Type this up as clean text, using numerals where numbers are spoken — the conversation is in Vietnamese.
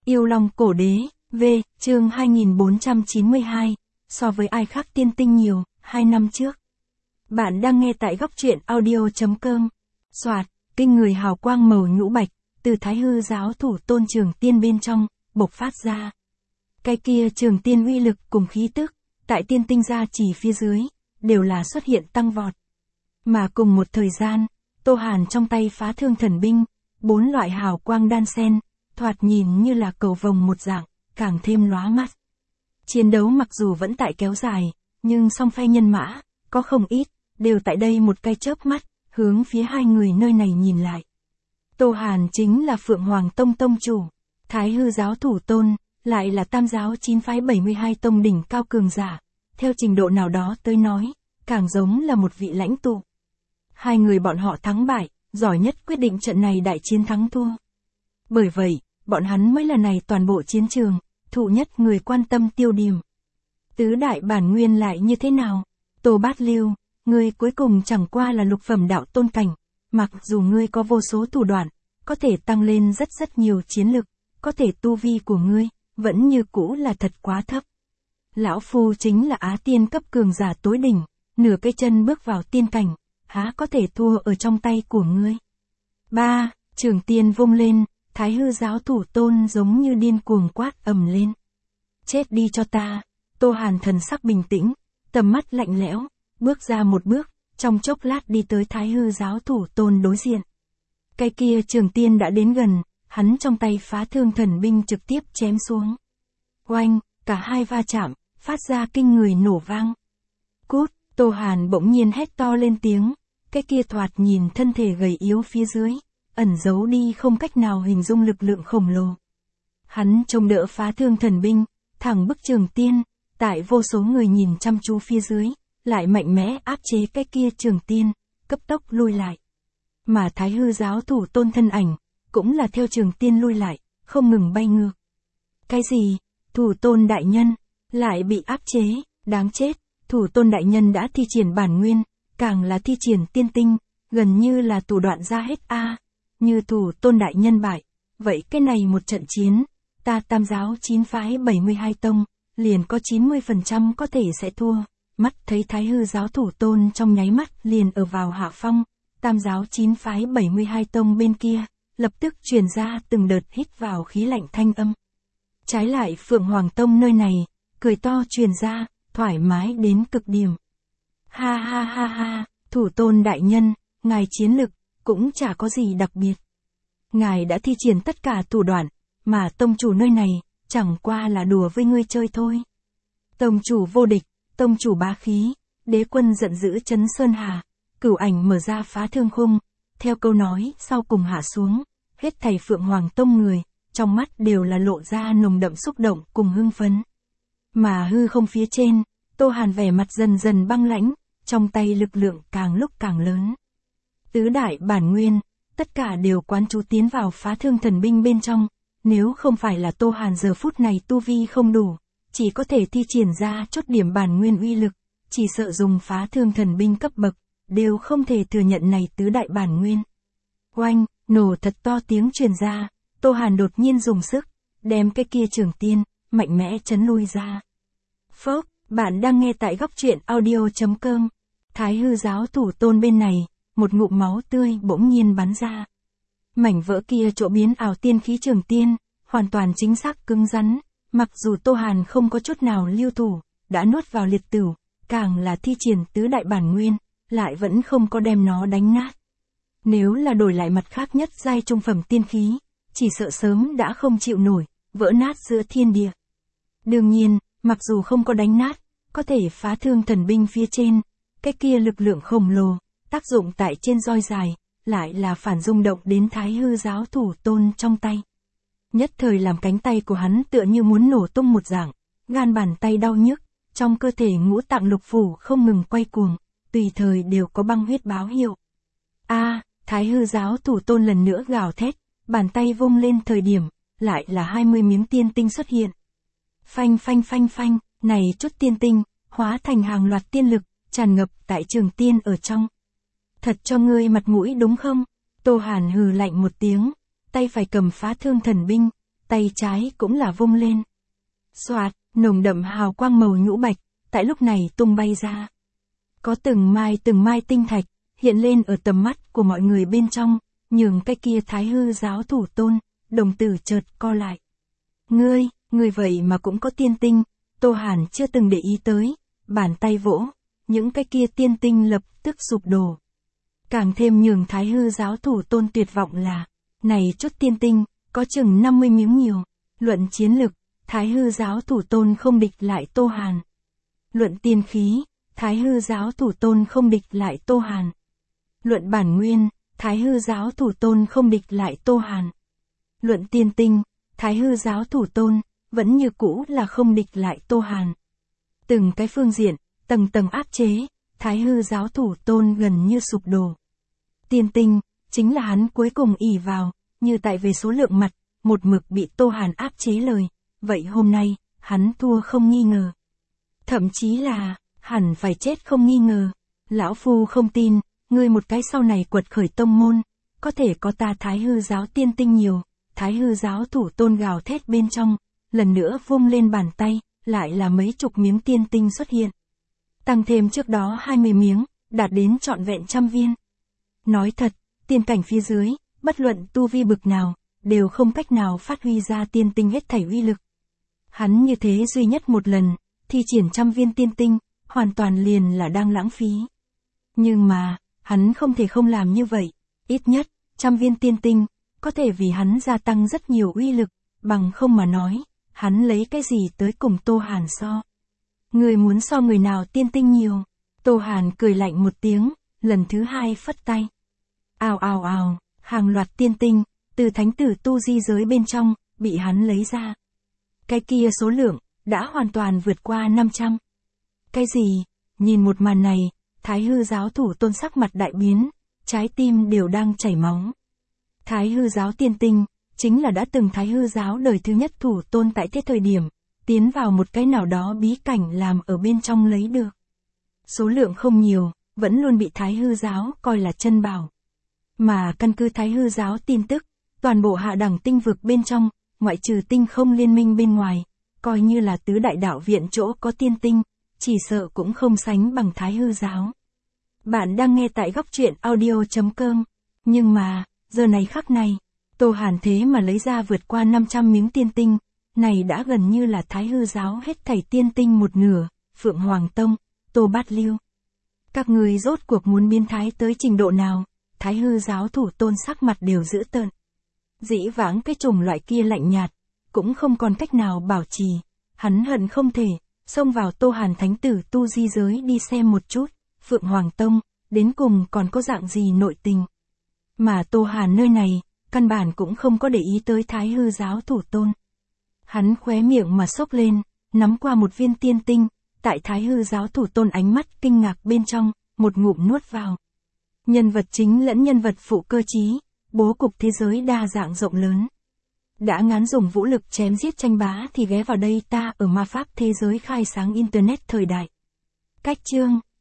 Yêu Long Cổ Đế, V, chương 2492, so với ai khác tiên tinh nhiều, 2 năm trước. Bạn đang nghe tại góc truyện audio.com. Soạt, kinh người hào quang màu nhũ bạch, từ Thái Hư giáo thủ tôn Trường Tiên bên trong, bộc phát ra. Cái kia Trường Tiên uy lực cùng khí tức, tại tiên tinh gia chỉ phía dưới, đều là xuất hiện tăng vọt. Mà cùng một thời gian, Tô Hàn trong tay phá thương thần binh, 4 loại hào quang đan xen, thoạt nhìn như là cầu vồng một dạng, càng thêm lóa mắt. Chiến đấu mặc dù vẫn tại kéo dài, nhưng song phe nhân mã, có không ít, đều tại đây một cái chớp mắt, hướng phía hai người nơi này nhìn lại. Tô Hàn chính là Phượng Hoàng Tông tông chủ, Thái Hư giáo thủ tôn, lại là Tam giáo 9 phái 72 tông đỉnh cao cường giả, theo trình độ nào đó tới nói, càng giống là một vị lãnh tụ. Hai người bọn họ thắng bại, giỏi nhất quyết định trận này đại chiến thắng thua. Bởi vậy, bọn hắn mới là này toàn bộ chiến trường, thụ nhất người quan tâm tiêu điểm. Tứ đại bản nguyên lại như thế nào? Tô Bát Lưu, ngươi cuối cùng chẳng qua là lục phẩm đạo tôn cảnh, mặc dù ngươi có vô số thủ đoạn, có thể tăng lên rất nhiều chiến lực, có thể tu vi của ngươi, vẫn như cũ là thật quá thấp. Lão Phu chính là Á Tiên cấp cường giả tối đỉnh, nửa cái chân bước vào tiên cảnh, há có thể thua ở trong tay của ngươi. Trường Tiên vung lên, Thái Hư giáo thủ tôn giống như điên cuồng quát ầm lên. Chết đi cho ta. Tô Hàn thần sắc bình tĩnh, tầm mắt lạnh lẽo, bước ra một bước, trong chốc lát đi tới Thái Hư giáo thủ tôn đối diện. Cái kia Trường Tiên đã đến gần, hắn trong tay phá thương thần binh trực tiếp chém xuống. Oanh, cả hai va chạm, phát ra kinh người nổ vang. Cút, Tô Hàn bỗng nhiên hét to lên tiếng, cái kia thoạt nhìn thân thể gầy yếu phía dưới, ẩn giấu đi không cách nào hình dung lực lượng khổng lồ. Hắn trông đỡ phá thương thần binh, thẳng bức Trường Tiên, tại vô số người nhìn chăm chú phía dưới, lại mạnh mẽ áp chế cái kia Trường Tiên, cấp tốc lui lại. Mà Thái Hư giáo thủ tôn thân ảnh, cũng là theo Trường Tiên lui lại, không ngừng bay ngược. Cái gì? Thủ tôn đại nhân, lại bị áp chế, đáng chết, thủ tôn đại nhân đã thi triển bản nguyên, càng là thi triển tiên tinh, gần như là thủ đoạn ra hết a. Như thủ tôn đại nhân bại, vậy cái này một trận chiến, ta Tam giáo 9 phái 72 tông, liền có 90% có thể sẽ thua. Mắt thấy Thái Hư giáo thủ tôn trong nháy mắt liền ở vào hạ phong, Tam giáo 9 phái 72 tông bên kia, lập tức truyền ra từng đợt hít vào khí lạnh thanh âm. Trái lại Phượng Hoàng Tông nơi này, cười to truyền ra, thoải mái đến cực điểm. Ha ha ha ha, thủ tôn đại nhân, ngài chiến lực, cũng chả có gì đặc biệt. Ngài đã thi triển tất cả thủ đoạn, mà tông chủ nơi này, chẳng qua là đùa với ngươi chơi thôi. Tông chủ vô địch, tông chủ bá khí, đế quân giận dữ chấn sơn hà, Cửu Ảnh mở ra phá thương khung, theo câu nói sau cùng hạ xuống, hết thảy Phượng Hoàng Tông người, trong mắt đều là lộ ra nồng đậm xúc động cùng hưng phấn. Mà hư không phía trên, Tô Hàn vẻ mặt dần dần băng lãnh, trong tay lực lượng càng lúc càng lớn. Tứ đại bản nguyên, tất cả đều quán chú tiến vào phá thương thần binh bên trong, nếu không phải là Tô Hàn giờ phút này tu vi không đủ, chỉ có thể thi triển ra chốt điểm bản nguyên uy lực, chỉ sợ dùng phá thương thần binh cấp bậc, đều không thể thừa nhận này tứ đại bản nguyên. Oanh, nổ thật to tiếng truyền ra, Tô Hàn đột nhiên dùng sức, đem cái kia Trường Tiên, mạnh mẽ chấn lui ra. Phốc, bạn đang nghe tại góc truyện audio.com. Thái Hư giáo thủ tôn bên này, một ngụm máu tươi bỗng nhiên bắn ra. Mảnh vỡ kia chỗ biến ảo tiên khí Trường Tiên, hoàn toàn chính xác cứng rắn, mặc dù Tô Hàn không có chút nào lưu thủ, đã nuốt vào liệt tửu, càng là thi triển tứ đại bản nguyên, lại vẫn không có đem nó đánh nát. Nếu là đổi lại mặt khác nhất giai trung phẩm tiên khí, chỉ sợ sớm đã không chịu nổi, vỡ nát giữa thiên địa. Đương nhiên, mặc dù không có đánh nát, có thể phá thương thần binh phía trên, cái kia lực lượng khổng lồ, tác dụng tại trên roi dài, lại là phản rung động đến Thái Hư giáo thủ tôn trong tay. Nhất thời làm cánh tay của hắn tựa như muốn nổ tung một dạng, gan bàn tay đau nhức, trong cơ thể ngũ tạng lục phủ không ngừng quay cuồng, tùy thời đều có băng huyết báo hiệu. Thái Hư giáo thủ tôn lần nữa gào thét, bàn tay vung lên thời điểm, lại là 20 miếng tiên tinh xuất hiện. Phanh phanh phanh phanh, này chút tiên tinh, hóa thành hàng loạt tiên lực, tràn ngập tại Trường Tiên ở trong. Thật cho ngươi mặt mũi đúng không? Tô Hàn hừ lạnh một tiếng, tay phải cầm phá thương thần binh, tay trái cũng là vung lên. Xoạt, nồng đậm hào quang màu nhũ bạch, tại lúc này tung bay ra. Có từng mai tinh thạch, hiện lên ở tầm mắt của mọi người bên trong, nhường cái kia Thái Hư giáo thủ tôn, đồng tử chợt co lại. Ngươi vậy mà cũng có tiên tinh, Tô Hàn chưa từng để ý tới, bàn tay vỗ, những cái kia tiên tinh lập tức sụp đổ. Càng thêm nhường Thái Hư giáo thủ tôn tuyệt vọng là, này chút tiên tinh, có chừng 50 miếng nhiều, luận chiến lực, Thái Hư giáo thủ tôn không địch lại Tô Hàn. Luận tiên khí, Thái Hư giáo thủ tôn không địch lại Tô Hàn. Luận bản nguyên, Thái Hư giáo thủ tôn không địch lại Tô Hàn. Luận tiên tinh, Thái Hư giáo thủ tôn, vẫn như cũ là không địch lại Tô Hàn. Từng cái phương diện, tầng tầng áp chế, Thái Hư giáo thủ tôn gần như sụp đổ. Tiên tinh, chính là hắn cuối cùng ỷ vào, như tại về số lượng mặt, một mực bị Tô Hàn áp chế lời, vậy hôm nay, hắn thua không nghi ngờ. Thậm chí là, hẳn phải chết không nghi ngờ. Lão Phu không tin, ngươi một cái sau này quật khởi tông môn, có thể có ta Thái Hư giáo tiên tinh nhiều. Thái Hư giáo thủ tôn gào thét bên trong, lần nữa vung lên bàn tay, lại là mấy chục miếng tiên tinh xuất hiện. Tăng thêm trước đó 20 miếng, đạt đến trọn vẹn 100 viên. Nói thật, tiên cảnh phía dưới, bất luận tu vi bực nào, đều không cách nào phát huy ra tiên tinh hết thảy uy lực. Hắn như thế duy nhất một lần, thi triển 100 viên tiên tinh, hoàn toàn liền là đang lãng phí. Nhưng mà, hắn không thể không làm như vậy, ít nhất, 100 viên tiên tinh, có thể vì hắn gia tăng rất nhiều uy lực, bằng không mà nói, hắn lấy cái gì tới cùng Tô Hàn so. Người muốn so người nào tiên tinh nhiều. Tô Hàn cười lạnh một tiếng, lần thứ hai phất tay. Ào ào ào, hàng loạt tiên tinh, từ thánh tử tu di giới bên trong, bị hắn lấy ra. Cái kia số lượng, đã hoàn toàn vượt qua 500. Cái gì? Nhìn một màn này, Thái Hư giáo thủ tôn sắc mặt đại biến, trái tim đều đang chảy máu. Thái Hư giáo tiên tinh, chính là đã từng Thái Hư giáo đời thứ nhất thủ tôn tại thế thời điểm, tiến vào một cái nào đó bí cảnh làm ở bên trong lấy được. Số lượng không nhiều, vẫn luôn bị Thái Hư giáo coi là chân bảo. Mà căn cứ Thái Hư giáo tin tức, toàn bộ hạ đẳng tinh vực bên trong, ngoại trừ tinh không liên minh bên ngoài, coi như là tứ đại đạo viện chỗ có tiên tinh, chỉ sợ cũng không sánh bằng Thái Hư giáo. Bạn đang nghe tại góc truyện audio.com, nhưng mà, giờ này khắc này, Tô Hàn thế mà lấy ra vượt qua 500 miếng tiên tinh, này đã gần như là Thái Hư giáo hết thảy tiên tinh một nửa, Phượng Hoàng Tông, Tô Bát Lưu. Các người rốt cuộc muốn biến thái tới trình độ nào, Thái Hư giáo thủ tôn sắc mặt đều dữ tợn. Dĩ vãng cái chủng loại kia lạnh nhạt, cũng không còn cách nào bảo trì, hắn hận không thể, xông vào Tô Hàn thánh tử tu di giới đi xem một chút, Phượng Hoàng Tông, đến cùng còn có dạng gì nội tình. Mà Tô Hàn nơi này, căn bản cũng không có để ý tới Thái Hư giáo thủ tôn. Hắn khóe miệng mà xốc lên, nắm qua một viên tiên tinh, tại Thái Hư giáo thủ tôn ánh mắt kinh ngạc bên trong, một ngụm nuốt vào. Nhân vật chính lẫn nhân vật phụ cơ trí, bố cục thế giới đa dạng rộng lớn. Đã ngán dùng vũ lực chém giết tranh bá thì ghé vào đây ta ở ma pháp thế giới khai sáng internet thời đại. Cách chương